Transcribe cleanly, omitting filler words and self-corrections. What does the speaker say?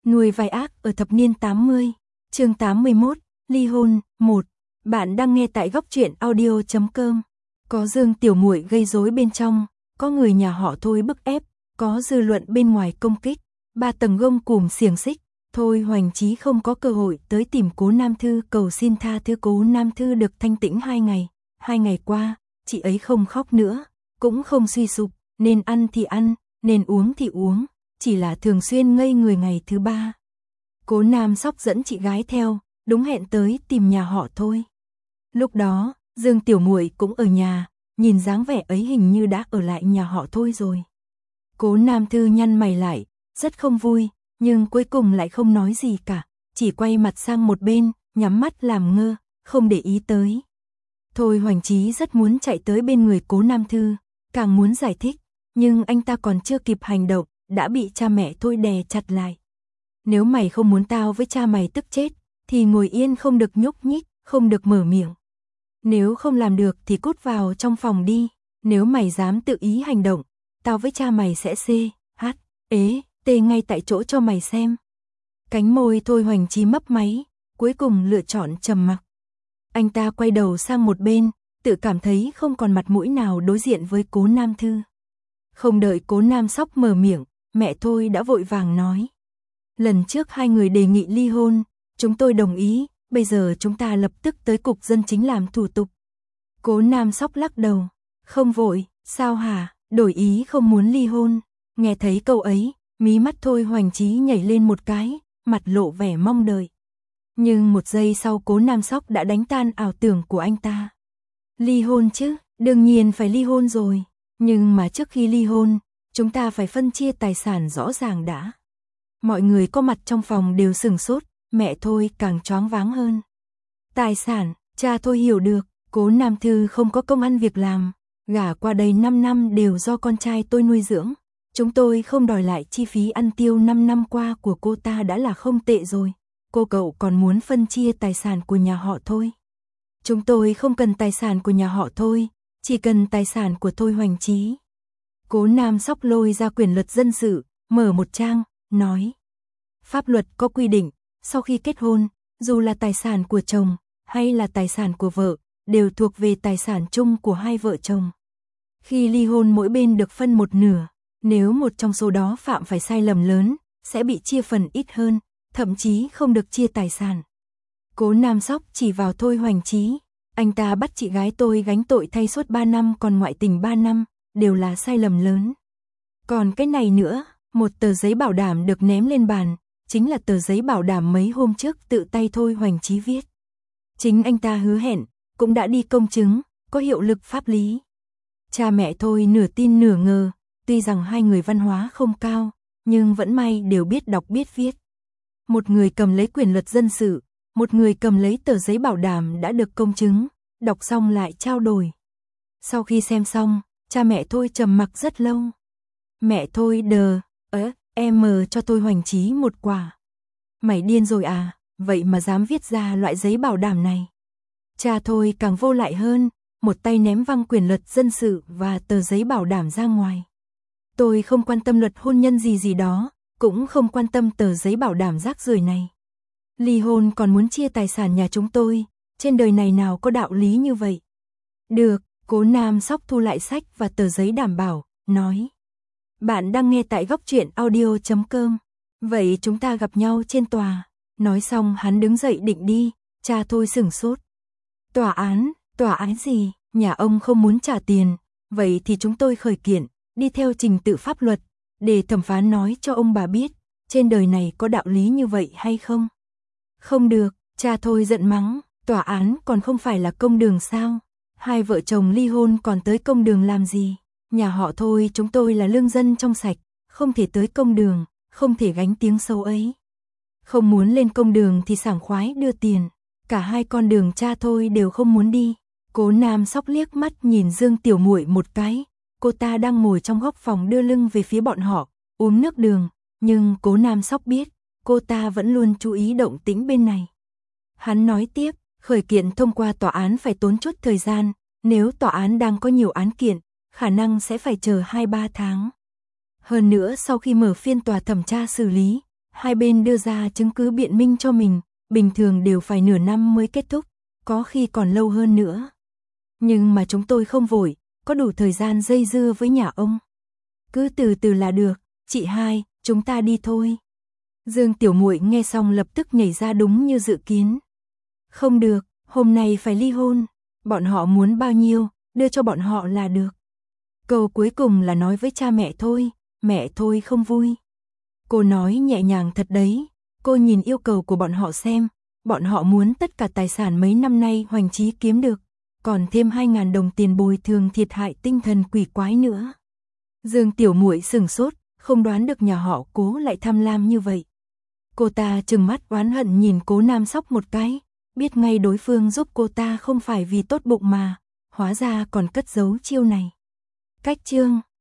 Nuôi vai ác ở thập niên 80, chương 81, ly hôn, 1. Bạn đang nghe tại góc truyện audio.com. Có Dương Tiểu Muội gây rối bên trong, có người nhà họ Thôi bức ép, có dư luận bên ngoài công kích, 3 tầng gông cùm xiềng xích. Thôi Hoành Chí không có cơ hội tới tìm Cố Nam Thư cầu xin tha thứ. Cố Nam Thư được thanh tĩnh 2 ngày. 2 ngày qua, chị ấy không khóc nữa, cũng không suy sụp, nên ăn thì ăn, nên uống thì uống, chỉ là thường xuyên ngây người. Ngày thứ 3, Cố Nam Sóc dẫn chị gái theo, đúng hẹn tới tìm nhà họ Thôi. Lúc đó, Dương Tiểu Muội cũng ở nhà, nhìn dáng vẻ ấy hình như đã ở lại nhà họ Thôi rồi. Cố Nam Thư nhăn mày lại, rất không vui, nhưng cuối cùng lại không nói gì cả, chỉ quay mặt sang một bên, nhắm mắt làm ngơ, không để ý tới. Thôi Hoành Chí rất muốn chạy tới bên người Cố Nam Thư, càng muốn giải thích, nhưng anh ta còn chưa kịp hành động, đã bị cha mẹ Thôi đè chặt lại. Nếu mày không muốn tao với cha mày tức chết, thì ngồi yên không được nhúc nhích, không được mở miệng. Nếu không làm được thì cút vào trong phòng đi, nếu mày dám tự ý hành động, tao với cha mày sẽ tê ngay tại chỗ cho mày xem. Cánh môi Thôi Hoành Chí mấp máy, cuối cùng lựa chọn trầm mặc. Anh ta quay đầu sang một bên, tự cảm thấy không còn mặt mũi nào đối diện với Cố Nam Thư. Không đợi Cố Nam Sóc mở miệng, mẹ Thôi đã vội vàng nói. Lần trước 2 người đề nghị ly hôn, chúng tôi đồng ý, bây giờ chúng ta lập tức tới cục dân chính làm thủ tục. Cố Nam Sóc lắc đầu, không vội, sao hả, đổi ý không muốn ly hôn. Nghe thấy câu ấy, mí mắt Thôi Hoành Chí nhảy lên một cái, mặt lộ vẻ mong đợi. Nhưng một giây sau Cố Nam Sóc đã đánh tan ảo tưởng của anh ta. Ly hôn chứ, đương nhiên phải ly hôn rồi, nhưng mà trước khi ly hôn, chúng ta phải phân chia tài sản rõ ràng đã. Mọi người có mặt trong phòng đều sửng sốt, mẹ Thôi càng choáng váng hơn. Tài sản, cha Thôi hiểu được, Cố Nam Thư không có công ăn việc làm, gả qua đây 5 năm đều do con trai tôi nuôi dưỡng. Chúng tôi không đòi lại chi phí ăn tiêu 5 năm qua của cô ta đã là không tệ rồi. Cô cậu còn muốn phân chia tài sản của nhà họ Thôi. Chúng tôi không cần tài sản của nhà họ Thôi, chỉ cần tài sản của Thôi Hoành Chí. Cố Nam Sóc lôi ra quyển luật dân sự, mở một trang, nói. Pháp luật có quy định, sau khi kết hôn, dù là tài sản của chồng hay là tài sản của vợ, đều thuộc về tài sản chung của hai vợ chồng. Khi ly hôn mỗi bên được phân một nửa, nếu một trong số đó phạm phải sai lầm lớn, sẽ bị chia phần ít hơn, thậm chí không được chia tài sản. Cố Nam Sóc chỉ vào Thôi Hoành Chí, anh ta bắt chị gái tôi gánh tội thay suốt 3 năm còn ngoại tình 3 năm, đều là sai lầm lớn. Còn cái này nữa, một tờ giấy bảo đảm được ném lên bàn, chính là tờ giấy bảo đảm mấy hôm trước tự tay Thôi Hoành Chí viết. Chính anh ta hứa hẹn, cũng đã đi công chứng, có hiệu lực pháp lý. Cha mẹ Thôi nửa tin nửa ngờ, tuy rằng 2 người văn hóa không cao, nhưng vẫn may đều biết đọc biết viết. Một người cầm lấy quyển luật dân sự, một người cầm lấy tờ giấy bảo đảm đã được công chứng, đọc xong lại trao đổi. Sau khi xem xong, cha mẹ Thôi trầm mặc rất lâu. Mẹ Thôi em cho Thôi Hoành Chí một quả. Mày điên rồi à, vậy mà dám viết ra loại giấy bảo đảm này. Cha Thôi càng vô lại hơn, một tay ném văng quyển luật dân sự và tờ giấy bảo đảm ra ngoài. Tôi không quan tâm luật hôn nhân gì đó, cũng không quan tâm tờ giấy bảo đảm rác rưởi này. Ly hôn còn muốn chia tài sản nhà chúng tôi, trên đời này nào có đạo lý như vậy. Được, Cố Nam Sóc thu lại sách và tờ giấy đảm bảo, nói. Bạn đang nghe tại góc truyện audio.com. Vậy chúng ta gặp nhau trên tòa. Nói xong hắn đứng dậy định đi, cha Thôi sửng sốt. Tòa án gì, nhà ông không muốn trả tiền, vậy thì chúng tôi khởi kiện, đi theo trình tự pháp luật, để thẩm phán nói cho ông bà biết, trên đời này có đạo lý như vậy hay không. Không được, cha Thôi giận mắng, tòa án còn không phải là công đường sao, 2 vợ chồng ly hôn còn tới công đường làm gì, nhà họ Thôi chúng tôi là lương dân trong sạch, không thể tới công đường, không thể gánh tiếng xấu ấy. Không muốn lên công đường thì sảng khoái đưa tiền, cả 2 con đường cha Thôi đều không muốn đi. Cố Nam Sóc liếc mắt nhìn Dương Tiểu Muội một cái, cô ta đang ngồi trong góc phòng đưa lưng về phía bọn họ, uống nước đường, nhưng Cố Nam Sóc biết, cô ta vẫn luôn chú ý động tĩnh bên này. Hắn nói tiếp, khởi kiện thông qua tòa án phải tốn chút thời gian, nếu tòa án đang có nhiều án kiện, khả năng sẽ phải chờ 2-3 tháng. Hơn nữa sau khi mở phiên tòa thẩm tra xử lý, Hai bên đưa ra chứng cứ biện minh cho mình, bình thường đều phải nửa năm mới kết thúc, có khi còn lâu hơn nữa. Nhưng mà chúng tôi không vội, có đủ thời gian dây dưa với nhà ông. Cứ từ từ là được, chị hai, chúng ta đi thôi. Dương Tiểu Muội nghe xong lập tức nhảy ra đúng như dự kiến. Không được, hôm nay phải ly hôn, bọn họ muốn bao nhiêu, đưa cho bọn họ là được. Câu cuối cùng là nói với cha mẹ thôi không vui. Cô nói nhẹ nhàng thật đấy, cô nhìn yêu cầu của bọn họ xem, bọn họ muốn tất cả tài sản mấy năm nay Hoành Chí kiếm được, còn thêm 2.000 đồng tiền bồi thường thiệt hại tinh thần quỷ quái nữa. Dương Tiểu Muội sửng sốt, không đoán được nhà họ Cố lại tham lam như vậy. Cô ta trừng mắt oán hận nhìn Cố Nam Sóc một cái, biết ngay đối phương giúp cô ta không phải vì tốt bụng mà, hóa ra còn cất giấu chiêu này. Cách chương